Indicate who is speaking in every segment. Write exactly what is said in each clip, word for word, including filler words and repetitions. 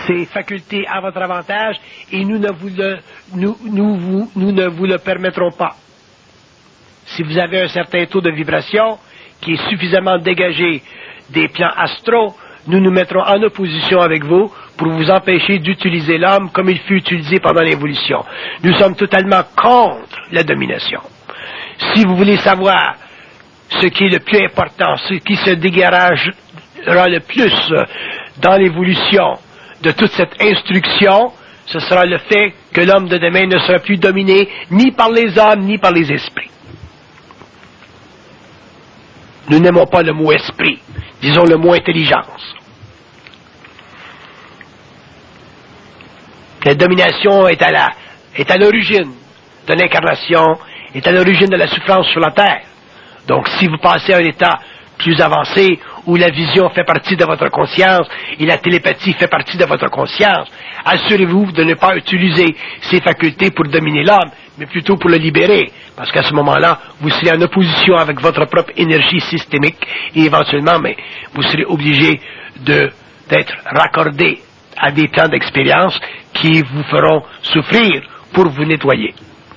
Speaker 1: ces facultés à votre avantage et nous ne vous le, nous, nous, vous, nous ne vous le permettrons pas. Si vous avez un certain taux de vibration qui est suffisamment dégagé des plans astraux, nous nous mettrons en opposition avec vous pour vous empêcher d'utiliser l'homme comme il fut utilisé pendant l'évolution. Nous sommes totalement contre la domination. Si vous voulez savoir ce qui est le plus important, ce qui se dégagera le plus dans l'évolution de toute cette instruction, ce sera le fait que l'homme de demain ne sera plus dominé ni par les hommes ni par les esprits. Nous n'aimons pas le mot esprit, disons le mot intelligence. La domination est à la, est à l'origine de l'incarnation, est à l'origine de la souffrance sur la terre. Donc, si vous passez à un état plus avancé, où la vision fait partie de votre conscience et la télépathie fait partie de votre conscience, assurez-vous de ne pas utiliser ces facultés pour dominer l'homme, mais plutôt pour le libérer, parce qu'à ce moment-là, vous serez en opposition avec votre propre énergie systémique et éventuellement, mais vous serez obligé de, d'être raccordé à des plans d'expérience qui vous feront souffrir pour vous nettoyer.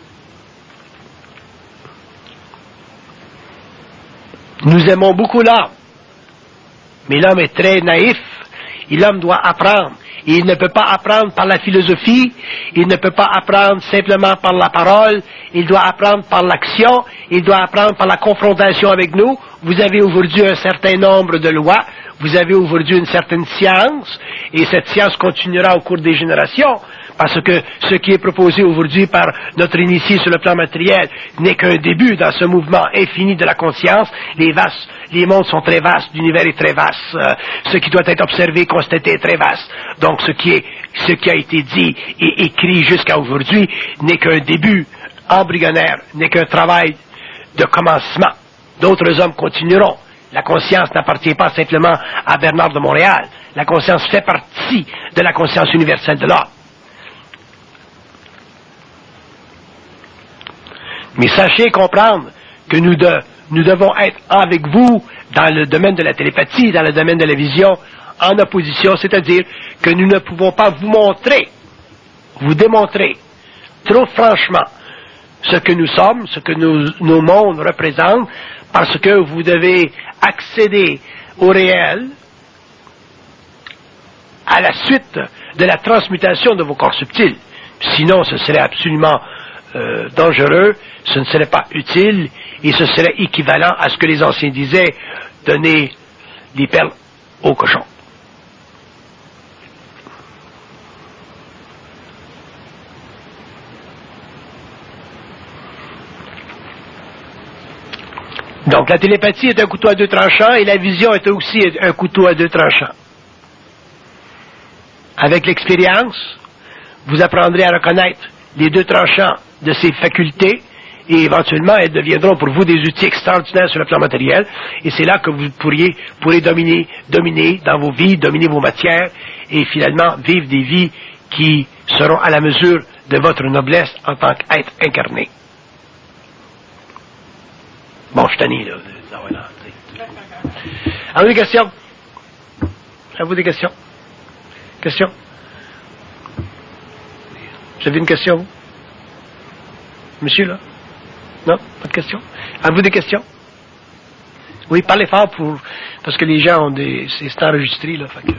Speaker 1: Nous aimons beaucoup l'homme, mais l'homme est très naïf, et l'homme doit apprendre. Et il ne peut pas apprendre par la philosophie, il ne peut pas apprendre simplement par la parole, il doit apprendre par l'action, il doit apprendre par la confrontation avec nous. Vous avez aujourd'hui un certain nombre de lois, vous avez aujourd'hui une certaine science, et cette science continuera au cours des générations, parce que ce qui est proposé aujourd'hui par notre initié sur le plan matériel n'est qu'un début dans ce mouvement infini de la conscience. Les vastes, les mondes sont très vastes, l'univers est très vaste, euh, ce qui doit être observé, constaté est très vaste. Donc ce qui est, ce qui a été dit et écrit jusqu'à aujourd'hui n'est qu'un début embryonnaire, n'est qu'un travail de commencement. D'autres hommes continueront. La conscience n'appartient pas simplement à Bernard de Montréal. La conscience fait partie de la conscience universelle de l'homme. Mais sachez comprendre que nous, de, nous devons être avec vous dans le domaine de la télépathie, dans le domaine de la vision, en opposition, c'est-à-dire que nous ne pouvons pas vous montrer, vous démontrer, trop franchement, ce que nous sommes, ce que nous, nos mondes représentent, parce que vous devez accéder au réel à la suite de la transmutation de vos corps subtils. Sinon, ce serait absolument euh, dangereux, ce ne serait pas utile, et ce serait équivalent à ce que les anciens disaient, donner des perles aux cochons. Donc la télépathie est un couteau à deux tranchants et la vision est aussi un couteau à deux tranchants. Avec l'expérience, vous apprendrez à reconnaître les deux tranchants de ces facultés et éventuellement elles deviendront pour vous des outils extraordinaires sur le plan matériel et c'est là que vous pourriez, pourrez dominer, dominer dans vos vies, dominer vos matières et finalement vivre des vies qui seront à la mesure de votre noblesse en tant qu'être incarné. Bon, je suis tanné, là. Avez-vous des questions? Avez-vous des questions? Questions? J'avais une question, vous? Monsieur, là? Non? Pas de questions? Avez-vous des questions? Oui, parlez fort pour... parce que les gens ont des... c'est enregistré, là, fait que...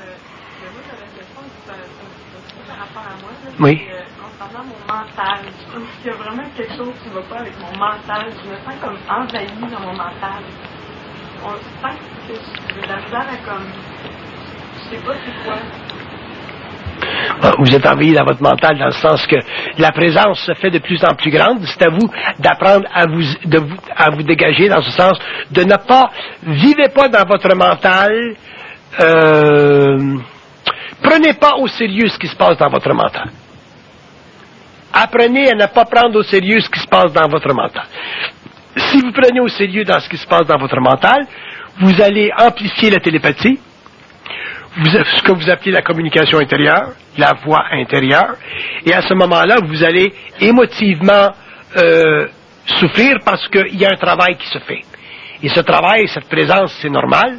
Speaker 1: Oui.
Speaker 2: Concernant mon mental, je trouve qu'il y a vraiment quelque chose qui ne va pas avec mon mental. Je me sens comme envahie dans mon mental. On sent que j'ai de la misère à comme... Je sais pas c'est quoi.
Speaker 1: Vous êtes envahi dans votre mental dans le sens que la présence se fait de plus en plus grande. C'est à vous d'apprendre à vous, de vous, à vous dégager dans ce sens de ne pas... Vivez pas dans votre mental... Euh, prenez pas au sérieux ce qui se passe dans votre mental. Apprenez à ne pas prendre au sérieux ce qui se passe dans votre mental. Si vous prenez au sérieux dans ce qui se passe dans votre mental, vous allez amplifier la télépathie, vous, ce que vous appelez la communication intérieure, la voix intérieure, et à ce moment-là, vous allez émotivement euh, souffrir parce qu'il y a un travail qui se fait. Et ce travail, cette présence, c'est normal,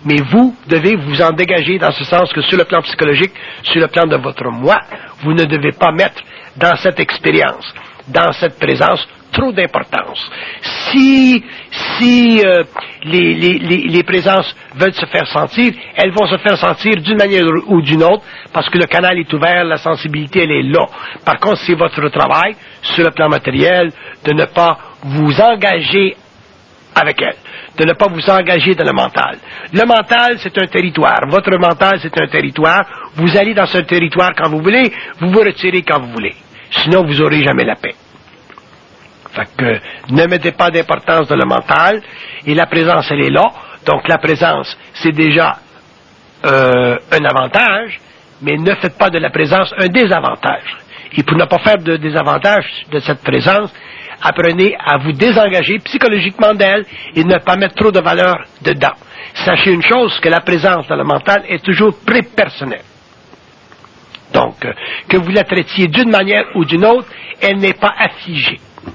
Speaker 1: Mais vous devez vous en dégager dans ce sens que sur le plan psychologique, sur le plan de votre moi, vous ne devez pas mettre dans cette expérience, dans cette présence, trop d'importance. Si, si euh, les, les, les, les présences veulent se faire sentir, elles vont se faire sentir d'une manière ou d'une autre, parce que le canal est ouvert, la sensibilité, elle est là. Par contre, c'est votre travail, sur le plan matériel, de ne pas vous engager avec elle, de ne pas vous engager dans le mental. Le mental, c'est un territoire. Votre mental, c'est un territoire. Vous allez dans ce territoire quand vous voulez, vous vous retirez quand vous voulez. Sinon, vous n'aurez jamais la paix. Fait que ne mettez pas d'importance dans le mental, et la présence, elle est là. Donc la présence, c'est déjà euh, un avantage, mais ne faites pas de la présence un désavantage. Et pour ne pas faire de désavantage de cette présence, apprenez à vous désengager psychologiquement d'elle et ne pas mettre trop de valeur dedans. Sachez une chose, que la présence dans le mental est toujours prépersonnelle. Donc, euh, que vous la traitiez d'une manière ou d'une autre, elle n'est pas affigée.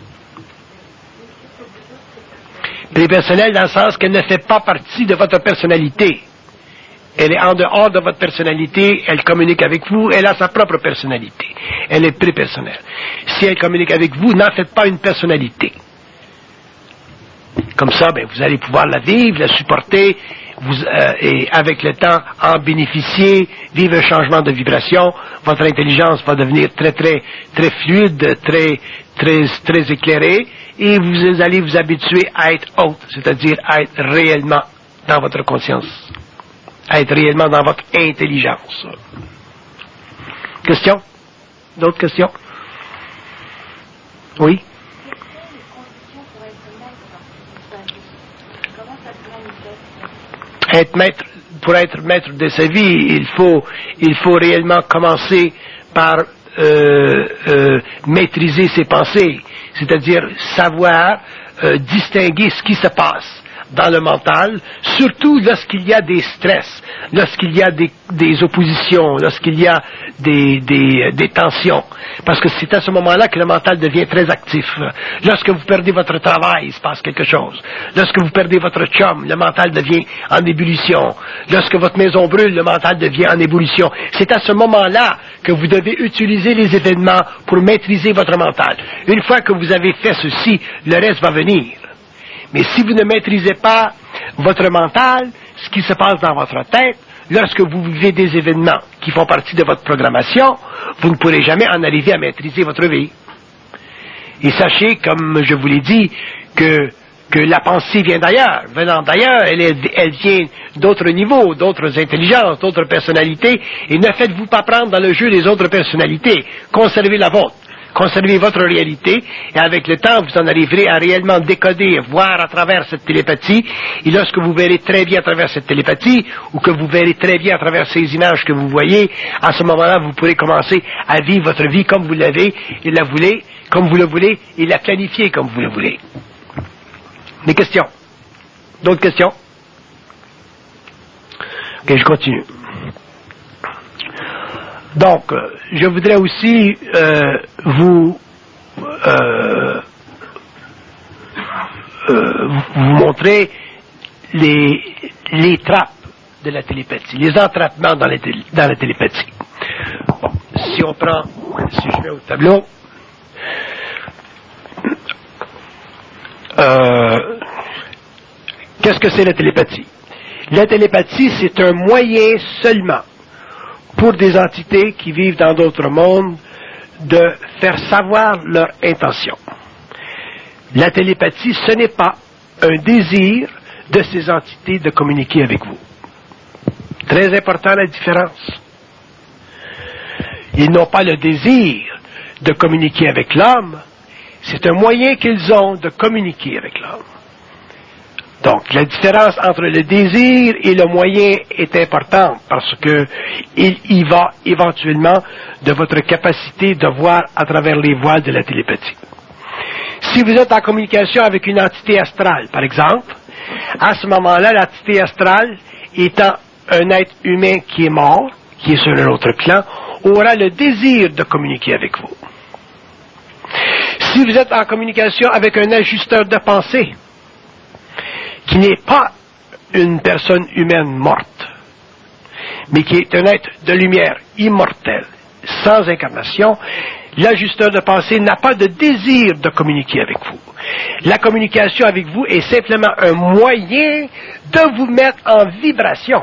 Speaker 1: Prépersonnelle dans le sens qu'elle ne fait pas partie de votre personnalité. Elle est en dehors de votre personnalité, elle communique avec vous, elle a sa propre personnalité. Elle est prépersonnelle. Si elle communique avec vous, n'en faites pas une personnalité. Comme ça, ben, vous allez pouvoir la vivre, la supporter, vous, euh, et avec le temps, en bénéficier, vivre un changement de vibration. Votre intelligence va devenir très, très, très fluide, très, très, très éclairée, et vous allez vous habituer à être haute, c'est-à-dire à être réellement dans votre conscience, à être réellement dans votre intelligence. Question? D'autres questions? Oui? Être maître, pour être maître de sa vie, il faut, il faut réellement commencer par euh, euh, maîtriser ses pensées, c'est-à-dire savoir euh, distinguer ce qui se passe dans le mental, surtout lorsqu'il y a des stress, lorsqu'il y a des, des oppositions, lorsqu'il y a des, des, des tensions. Parce que c'est à ce moment-là que le mental devient très actif. Lorsque vous perdez votre travail, il se passe quelque chose. Lorsque vous perdez votre chum, le mental devient en ébullition. Lorsque votre maison brûle, le mental devient en ébullition. C'est à ce moment-là que vous devez utiliser les événements pour maîtriser votre mental. Une fois que vous avez fait ceci, le reste va venir. Mais si vous ne maîtrisez pas votre mental, ce qui se passe dans votre tête, lorsque vous vivez des événements qui font partie de votre programmation, vous ne pourrez jamais en arriver à maîtriser votre vie. Et sachez, comme je vous l'ai dit, que, que la pensée vient d'ailleurs. Venant d'ailleurs, elle, est, elle vient d'autres niveaux, d'autres intelligences, d'autres personnalités, et ne faites-vous pas prendre dans le jeu des autres personnalités. Conservez la vôtre. Conservez votre réalité, et avec le temps, vous en arriverez à réellement décoder, voir à travers cette télépathie, et lorsque vous verrez très bien à travers cette télépathie, ou que vous verrez très bien à travers ces images que vous voyez, à ce moment-là, vous pourrez commencer à vivre votre vie comme vous l'avez, et la voulez, comme vous le voulez, et la planifier comme vous le voulez. Des questions? D'autres questions? Ok, je continue. Donc, euh, je voudrais aussi euh, vous, euh, euh, vous montrer les, les trappes de la télépathie, les entrappements dans la, télé, dans la télépathie. Bon, si on prend, si je mets au tableau, euh, qu'est-ce que c'est la télépathie? La télépathie, c'est un moyen seulement pour des entités qui vivent dans d'autres mondes, de faire savoir leur intention. La télépathie, ce n'est pas un désir de ces entités de communiquer avec vous. Très important la différence. Ils n'ont pas le désir de communiquer avec l'homme, c'est un moyen qu'ils ont de communiquer avec l'homme. Donc, la différence entre le désir et le moyen est importante parce que il y va éventuellement de votre capacité de voir à travers les voiles de la télépathie. Si vous êtes en communication avec une entité astrale, par exemple, à ce moment-là, l'entité astrale, étant un être humain qui est mort, qui est sur un autre plan, aura le désir de communiquer avec vous. Si vous êtes en communication avec un ajusteur de pensée, qui n'est pas une personne humaine morte, mais qui est un être de lumière immortel, sans incarnation, l'ajusteur de pensée n'a pas de désir de communiquer avec vous. La communication avec vous est simplement un moyen de vous mettre en vibration.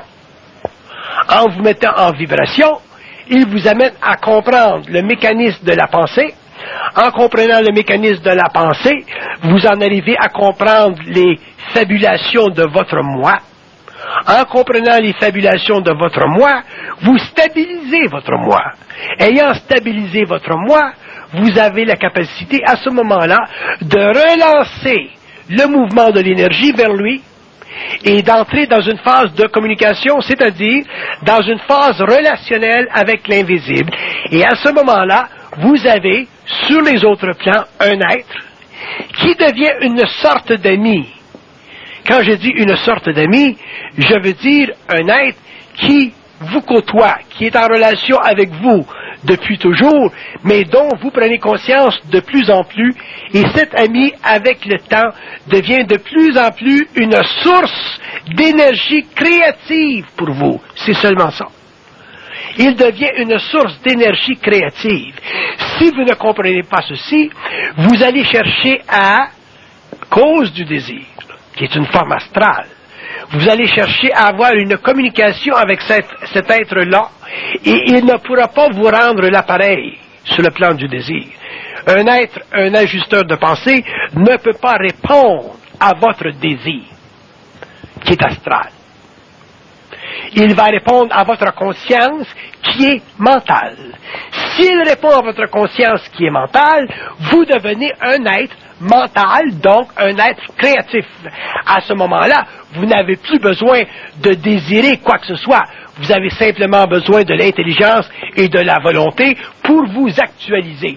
Speaker 1: En vous mettant en vibration, il vous amène à comprendre le mécanisme de la pensée. En comprenant le mécanisme de la pensée, vous en arrivez à comprendre les fabulations de votre moi. En comprenant les fabulations de votre moi, vous stabilisez votre moi. Ayant stabilisé votre moi, vous avez la capacité à ce moment-là de relancer le mouvement de l'énergie vers lui et d'entrer dans une phase de communication, c'est-à-dire dans une phase relationnelle avec l'invisible. Et à ce moment-là, vous avez sur les autres plans un être qui devient une sorte d'ami. Quand je dis une sorte d'ami, je veux dire un être qui vous côtoie, qui est en relation avec vous depuis toujours, mais dont vous prenez conscience de plus en plus, et cet ami, avec le temps, devient de plus en plus une source d'énergie créative pour vous. C'est seulement ça. Il devient une source d'énergie créative. Si vous ne comprenez pas ceci, vous allez chercher à cause du désir, qui est une forme astrale. Vous allez chercher à avoir une communication avec cet, cet être-là, et il ne pourra pas vous rendre l'appareil sur le plan du désir. Un être, un ajusteur de pensée, ne peut pas répondre à votre désir, qui est astral. Il va répondre à votre conscience qui est mentale. S'il répond à votre conscience qui est mentale, vous devenez un être mental, donc un être créatif. À ce moment-là, vous n'avez plus besoin de désirer quoi que ce soit. Vous avez simplement besoin de l'intelligence et de la volonté pour vous actualiser.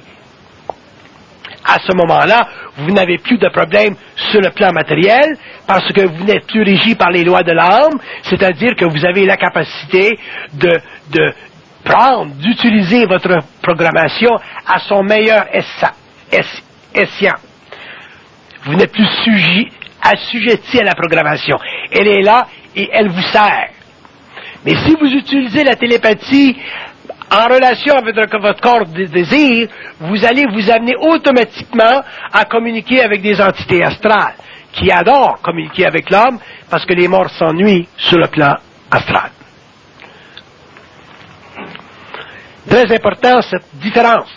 Speaker 1: À ce moment-là, vous n'avez plus de problème sur le plan matériel parce que vous n'êtes plus régi par les lois de l'âme, c'est-à-dire que vous avez la capacité de, de prendre, d'utiliser votre programmation à son meilleur escient. Vous n'êtes plus sujet, assujetti à la programmation. Elle est là et elle vous sert. Mais si vous utilisez la télépathie en relation avec votre corps de désir, vous allez vous amener automatiquement à communiquer avec des entités astrales qui adorent communiquer avec l'homme parce que les morts s'ennuient sur le plan astral. Très important cette différence.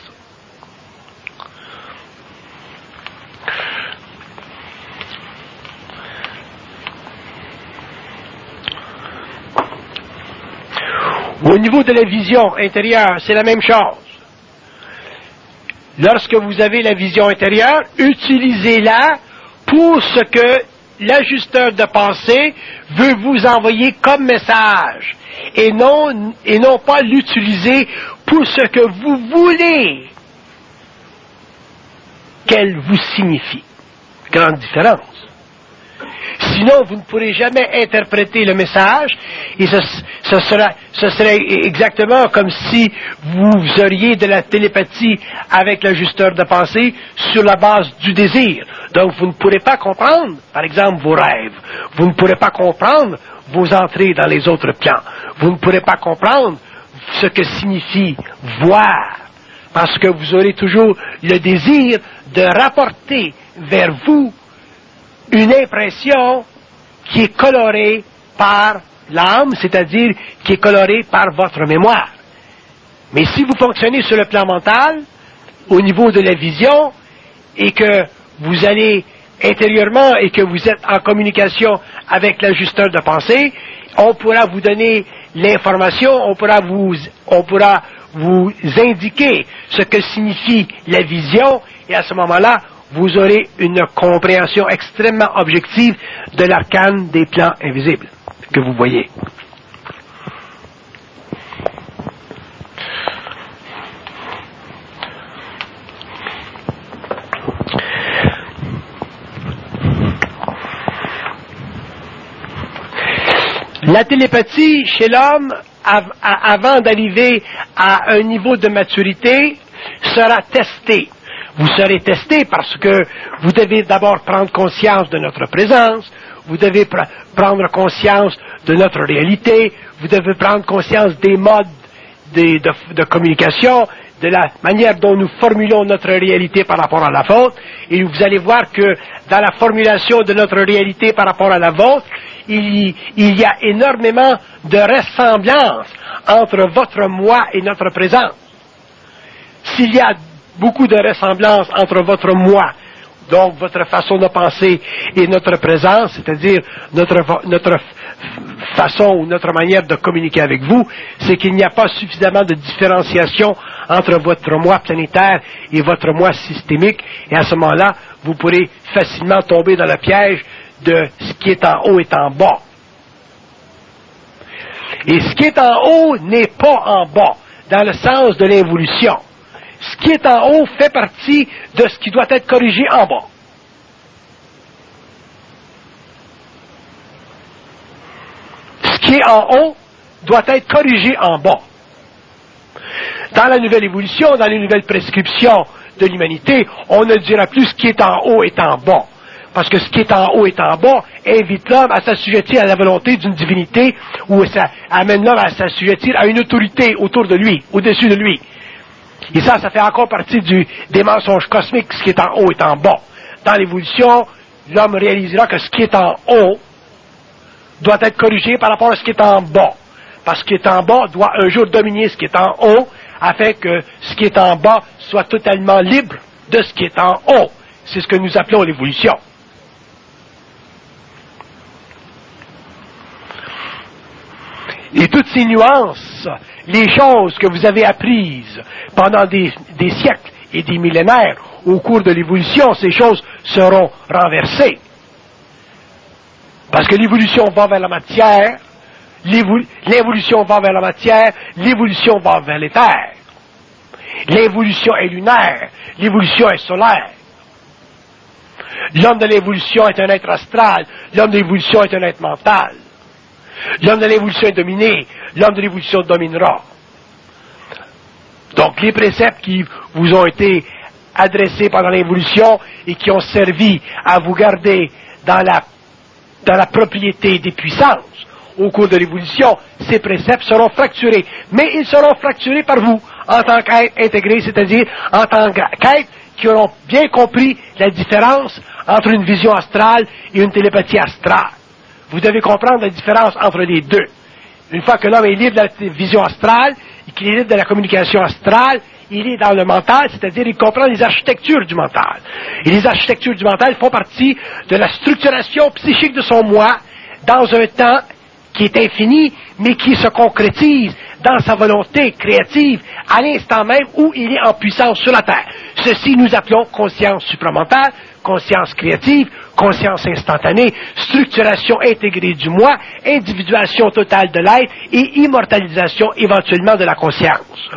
Speaker 1: Au niveau de la vision intérieure, c'est la même chose. Lorsque vous avez la vision intérieure, utilisez-la pour ce que l'ajusteur de pensée veut vous envoyer comme message, et non, et non pas l'utiliser pour ce que vous voulez qu'elle vous signifie. Grande différence. Sinon, vous ne pourrez jamais interpréter le message, et ce, ce, sera, ce serait exactement comme si vous auriez de la télépathie avec l'ajusteur de pensée sur la base du désir. Donc, vous ne pourrez pas comprendre, par exemple, vos rêves. Vous ne pourrez pas comprendre vos entrées dans les autres plans. Vous ne pourrez pas comprendre ce que signifie voir, parce que vous aurez toujours le désir de rapporter vers vous une impression qui est colorée par l'âme, c'est-à-dire qui est colorée par votre mémoire. Mais si vous fonctionnez sur le plan mental, au niveau de la vision, et que vous allez intérieurement et que vous êtes en communication avec l'ajusteur de pensée, on pourra vous donner l'information, on pourra vous, on pourra vous indiquer ce que signifie la vision, et à ce moment-là, vous aurez une compréhension extrêmement objective de l'arcane des plans invisibles que vous voyez. La télépathie chez l'homme, av- avant d'arriver à un niveau de maturité, sera testée. Vous serez testé parce que vous devez d'abord prendre conscience de notre présence, vous devez pr- prendre conscience de notre réalité, vous devez prendre conscience des modes de, de, de communication, de la manière dont nous formulons notre réalité par rapport à la vôtre, et vous allez voir que dans la formulation de notre réalité par rapport à la vôtre, il y, il y a énormément de ressemblances entre votre moi et notre présence. S'il y a beaucoup de ressemblances entre votre moi, donc votre façon de penser, et notre présence, c'est-à-dire notre, notre façon ou notre manière de communiquer avec vous, c'est qu'il n'y a pas suffisamment de différenciation entre votre moi planétaire et votre moi systémique, et à ce moment-là, vous pourrez facilement tomber dans le piège de ce qui est en haut est en bas. Et ce qui est en haut n'est pas en bas, dans le sens de l'involution. Ce qui est en haut fait partie de ce qui doit être corrigé en bas. Ce qui est en haut doit être corrigé en bas. Dans la nouvelle évolution, dans les nouvelles prescriptions de l'humanité, on ne dira plus ce qui est en haut est en bas. Parce que ce qui est en haut est en bas invite l'homme à s'assujettir à la volonté d'une divinité, ou ça amène l'homme à s'assujettir à une autorité autour de lui, au-dessus de lui. Et ça, ça fait encore partie du, des mensonges cosmiques. Ce qui est en haut est en bas. Dans l'évolution, l'homme réalisera que ce qui est en haut doit être corrigé par rapport à ce qui est en bas. Parce que ce qui est en bas doit un jour dominer ce qui est en haut, afin que ce qui est en bas soit totalement libre de ce qui est en haut. C'est ce que nous appelons l'évolution. Et toutes ces nuances, les choses que vous avez apprises pendant des, des siècles et des millénaires au cours de l'évolution, ces choses seront renversées. Parce que l'évolution va vers la matière, l'évolution va vers la matière, l'évolution va vers l'éther. L'évolution est lunaire, l'évolution est solaire. L'homme de l'évolution est un être astral, l'homme de l'évolution est un être mental. L'homme de l'évolution est dominé, l'homme de l'évolution dominera. Donc les préceptes qui vous ont été adressés pendant l'évolution et qui ont servi à vous garder dans la, dans la propriété des puissances au cours de l'évolution, ces préceptes seront fracturés. Mais ils seront fracturés par vous, en tant qu'être intégré, c'est-à-dire en tant qu'être qui auront bien compris la différence entre une vision astrale et une télépathie astrale. Vous devez comprendre la différence entre les deux. Une fois que l'homme est libre de la vision astrale, et qu'il est libre de la communication astrale, il est dans le mental, c'est-à-dire il comprend les architectures du mental. Et les architectures du mental font partie de la structuration psychique de son moi dans un temps qui est infini, mais qui se concrétise dans sa volonté créative à l'instant même où il est en puissance sur la Terre. Ceci nous appelons conscience supramentale, conscience créative, conscience instantanée, structuration intégrée du moi, individuation totale de l'être et immortalisation éventuellement de la conscience.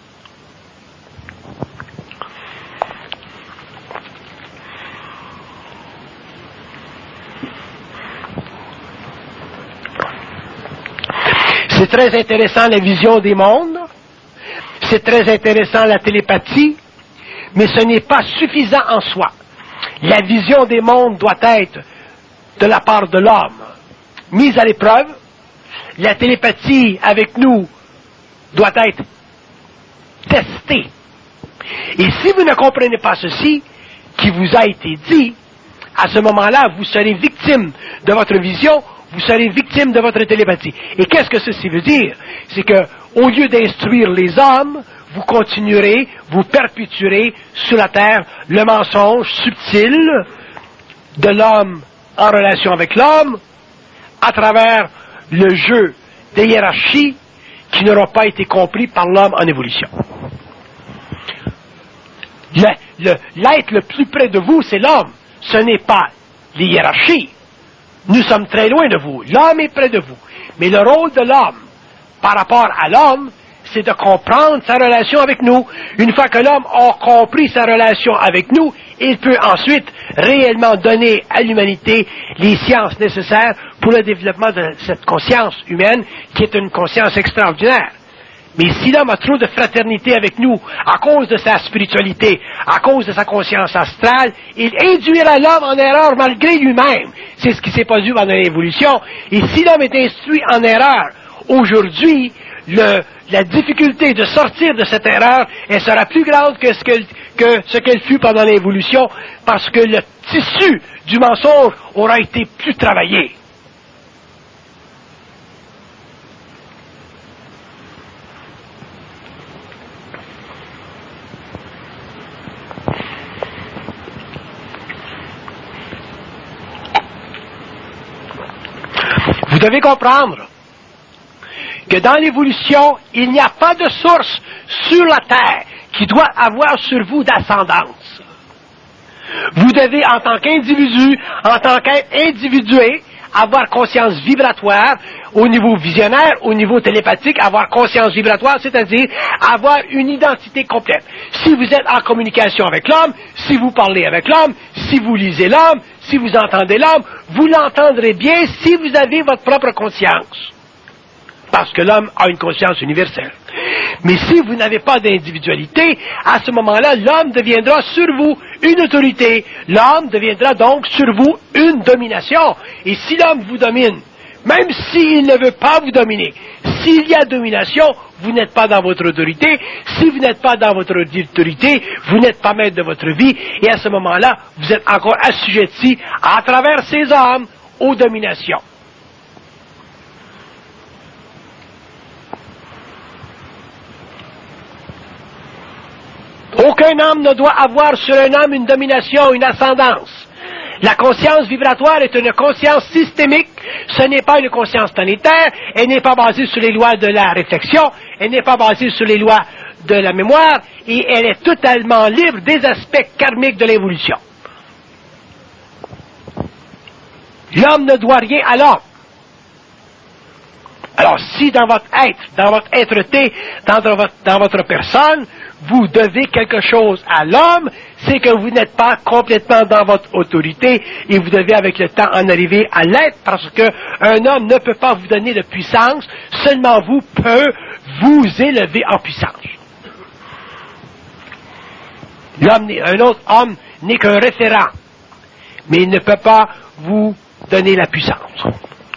Speaker 1: C'est très intéressant la vision des mondes, c'est très intéressant la télépathie, mais ce n'est pas suffisant en soi. La vision des mondes doit être, de la part de l'homme, mise à l'épreuve. La télépathie avec nous doit être testée. Et si vous ne comprenez pas ceci, qui vous a été dit, à ce moment-là, vous serez victime de votre vision, vous serez victime de votre télépathie. Et qu'est-ce que ceci veut dire? C'est que, au lieu d'instruire les hommes, vous continuerez, vous perpétuerez sur la terre le mensonge subtil de l'homme en relation avec l'homme, à travers le jeu des hiérarchies qui n'auront pas été compris par l'homme en évolution. Le, le, l'être le plus près de vous, c'est l'homme. Ce n'est pas les hiérarchies. Nous sommes très loin de vous. L'homme est près de vous. Mais le rôle de l'homme, par rapport à l'homme, c'est de comprendre sa relation avec nous. Une fois que l'homme a compris sa relation avec nous, il peut ensuite réellement donner à l'humanité les sciences nécessaires pour le développement de cette conscience humaine, qui est une conscience extraordinaire. Mais si l'homme a trop de fraternité avec nous, à cause de sa spiritualité, à cause de sa conscience astrale, il induira l'homme en erreur malgré lui-même. C'est ce qui s'est produit pendant l'évolution. Et si l'homme est instruit en erreur, aujourd'hui, le, la difficulté de sortir de cette erreur, elle sera plus grande que ce, que, que ce qu'elle fut pendant l'évolution, parce que le tissu du mensonge aura été plus travaillé. Vous devez comprendre que dans l'évolution, il n'y a pas de source sur la Terre qui doit avoir sur vous d'ascendance. Vous devez, en tant qu'individu, en tant qu'être individué, avoir conscience vibratoire au niveau visionnaire, au niveau télépathique, avoir conscience vibratoire, c'est-à-dire avoir une identité complète. Si vous êtes en communication avec l'homme, si vous parlez avec l'homme, si vous lisez l'homme, si vous entendez l'homme, vous l'entendrez bien si vous avez votre propre conscience. Parce que l'homme a une conscience universelle. Mais si vous n'avez pas d'individualité, à ce moment-là, l'homme deviendra sur vous une autorité. L'homme deviendra donc sur vous une domination. Et si l'homme vous domine, même s'il ne veut pas vous dominer, s'il y a domination, vous n'êtes pas dans votre autorité. Si vous n'êtes pas dans votre autorité, vous n'êtes pas maître de votre vie. Et à ce moment-là, vous êtes encore assujetti à travers ces hommes aux dominations. Aucun homme ne doit avoir sur un homme une domination, une ascendance. La conscience vibratoire est une conscience systémique, ce n'est pas une conscience planétaire, elle n'est pas basée sur les lois de la réflexion, elle n'est pas basée sur les lois de la mémoire, et elle est totalement libre des aspects karmiques de l'évolution. L'homme ne doit rien à l'homme. Alors, si dans votre être, dans votre être-té, dans votre, dans votre personne, vous devez quelque chose à l'homme, c'est que vous n'êtes pas complètement dans votre autorité et vous devez avec le temps en arriver à l'être parce qu'un homme ne peut pas vous donner de puissance, seulement vous peut vous élever en puissance. L'homme, un autre homme n'est qu'un référent, mais il ne peut pas vous donner la puissance.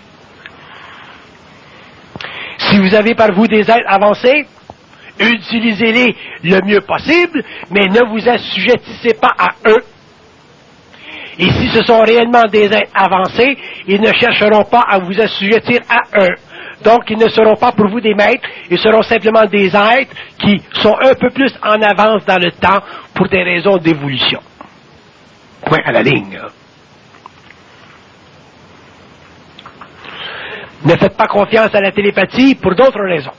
Speaker 1: Si vous avez par vous des êtres avancés, utilisez-les le mieux possible, mais ne vous assujettissez pas à eux. Et si ce sont réellement des êtres avancés, ils ne chercheront pas à vous assujettir à eux. Donc, ils ne seront pas pour vous des maîtres, ils seront simplement des êtres qui sont un peu plus en avance dans le temps pour des raisons d'évolution. Point à la ligne. Ne faites pas confiance à la télépathie pour d'autres raisons.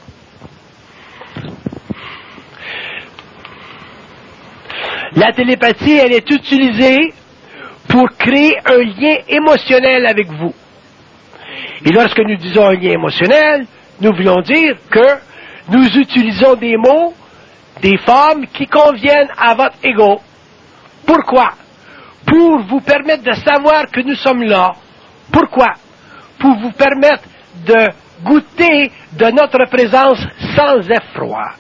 Speaker 1: La télépathie, elle est utilisée pour créer un lien émotionnel avec vous. Et lorsque nous disons un lien émotionnel, nous voulons dire que nous utilisons des mots, des formes qui conviennent à votre ego. Pourquoi? Pour vous permettre de savoir que nous sommes là. Pourquoi? Pour vous permettre de goûter de notre présence sans effroi.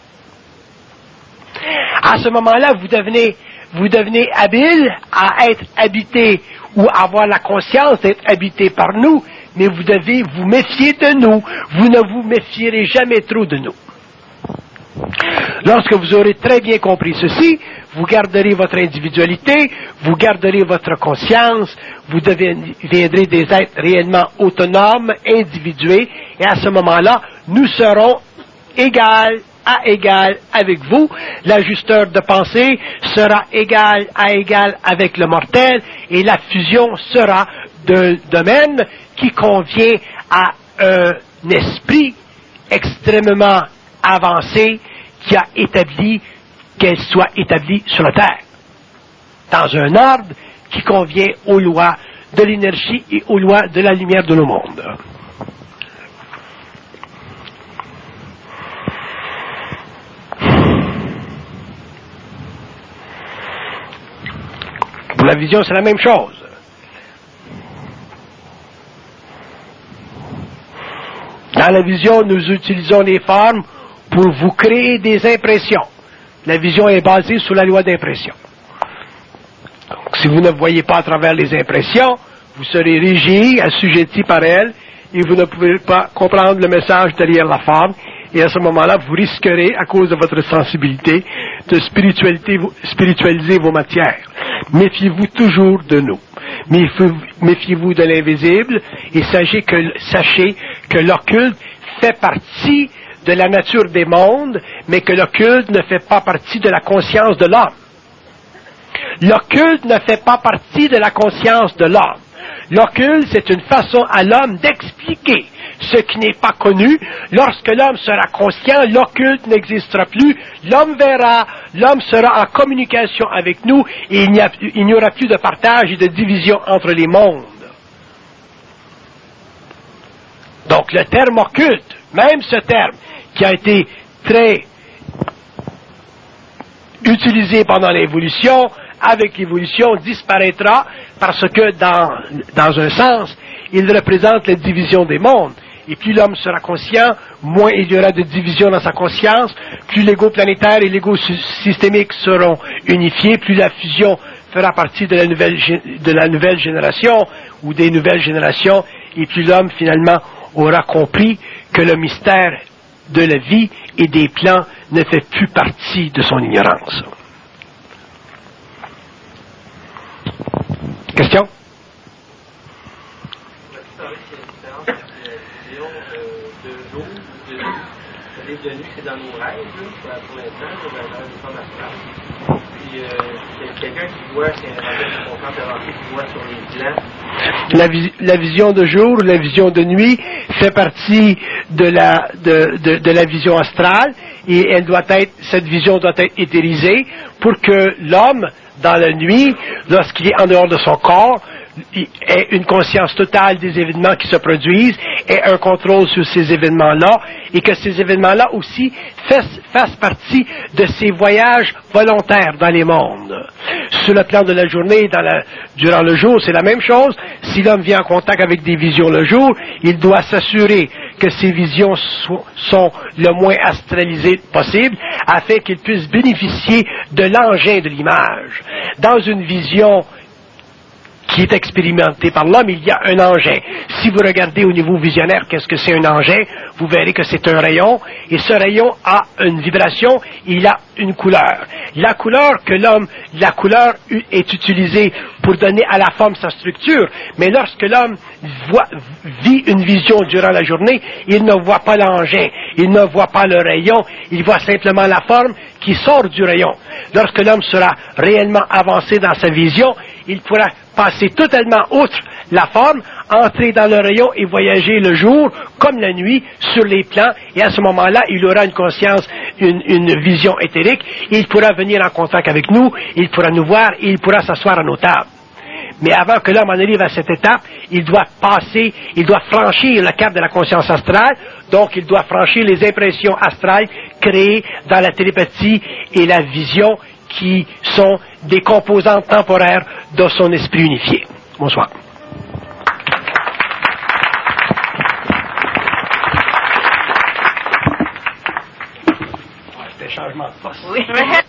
Speaker 1: À ce moment-là, vous devenez, vous devenez habile à être habité ou avoir la conscience d'être habité par nous, mais vous devez vous méfier de nous. Vous ne vous méfierez jamais trop de nous. Lorsque vous aurez très bien compris ceci, vous garderez votre individualité, vous garderez votre conscience, vous deviendrez des êtres réellement autonomes, individués, et à ce moment-là, nous serons égal à égal avec vous. L'ajusteur de pensée sera égal à égal avec le mortel, et la fusion sera d'un domaine qui convient à un esprit extrêmement avancé qui a établi qu'elle soit établie sur la Terre, dans un ordre qui convient aux lois de l'énergie et aux lois de la lumière de nos mondes. Pour la vision, c'est la même chose. Dans la vision, nous utilisons les formes pour vous créer des impressions. La vision est basée sur la loi d'impression. Donc, si vous ne voyez pas à travers les impressions, vous serez régi, assujetti par elles, et vous ne pouvez pas comprendre le message derrière la forme. Et à ce moment-là, vous risquerez, à cause de votre sensibilité, de spiritualiser vos matières. Méfiez-vous toujours de nous. Méfiez-vous de l'invisible et sachez que, sachez que l'occulte fait partie de la nature des mondes, mais que l'occulte ne fait pas partie de la conscience de l'homme. L'occulte ne fait pas partie de la conscience de l'homme. L'occulte, c'est une façon à l'homme d'expliquer ce qui n'est pas connu. Lorsque l'homme sera conscient, l'occulte n'existera plus. L'homme verra, l'homme sera en communication avec nous et il n'y, a, il n'y aura plus de partage et de division entre les mondes. Donc le terme occulte, même ce terme qui a été très utilisé pendant l'évolution, avec l'évolution disparaîtra parce que dans, dans un sens, il représente la division des mondes. Et plus l'homme sera conscient, moins il y aura de division dans sa conscience, plus l'ego planétaire et l'ego systémique seront unifiés, plus la fusion fera partie de la nouvelle, de la nouvelle génération ou des nouvelles générations, et plus l'homme finalement aura compris que le mystère de la vie et des plans ne fait plus partie de son ignorance. Question?
Speaker 3: De nuit, c'est dans nos rêves, là, pour l'instant, dans une forme astrale. Puis, euh, c'est quelqu'un qui voit, c'est un conférence avancée, qui voit sur les plans.
Speaker 1: La, vis- la vision de jour, la vision de nuit fait partie de la, de, de, de la vision astrale et elle doit être, cette vision doit être éthérisée pour que l'homme, dans la nuit, lorsqu'il est en dehors de son corps, ait une conscience totale des événements qui se produisent, ait un contrôle sur ces événements-là, et que ces événements-là aussi fassent, fassent partie de ses voyages volontaires dans les mondes. Sur le plan de la journée, dans la, durant le jour, c'est la même chose. Si l'homme vient en contact avec des visions le jour, il doit s'assurer que ces visions so- sont le moins astralisées possible, afin qu'il puisse bénéficier de l'engin de l'image. Dans une vision qui est expérimenté par l'homme, il y a un engin. Si vous regardez au niveau visionnaire, qu'est-ce que c'est un engin, vous verrez que c'est un rayon, et ce rayon a une vibration, il a une couleur. La couleur que l'homme, la couleur est utilisée pour donner à la forme sa structure, mais lorsque l'homme voit, vit une vision durant la journée, il ne voit pas l'engin, il ne voit pas le rayon, il voit simplement la forme qui sort du rayon. Lorsque l'homme sera réellement avancé dans sa vision, il pourra passer totalement outre la forme, entrer dans le rayon et voyager le jour comme la nuit sur les plans, et à ce moment-là, il aura une conscience, une, une vision éthérique, et il pourra venir en contact avec nous, il pourra nous voir, et il pourra s'asseoir à nos tables. Mais avant que l'homme en arrive à cette étape, il doit passer, il doit franchir le cap de la conscience astrale, donc il doit franchir les impressions astrales créées dans la télépathie et la vision, qui sont des composantes temporaires de son esprit unifié. Bonsoir. C'était changement de poste. Oui.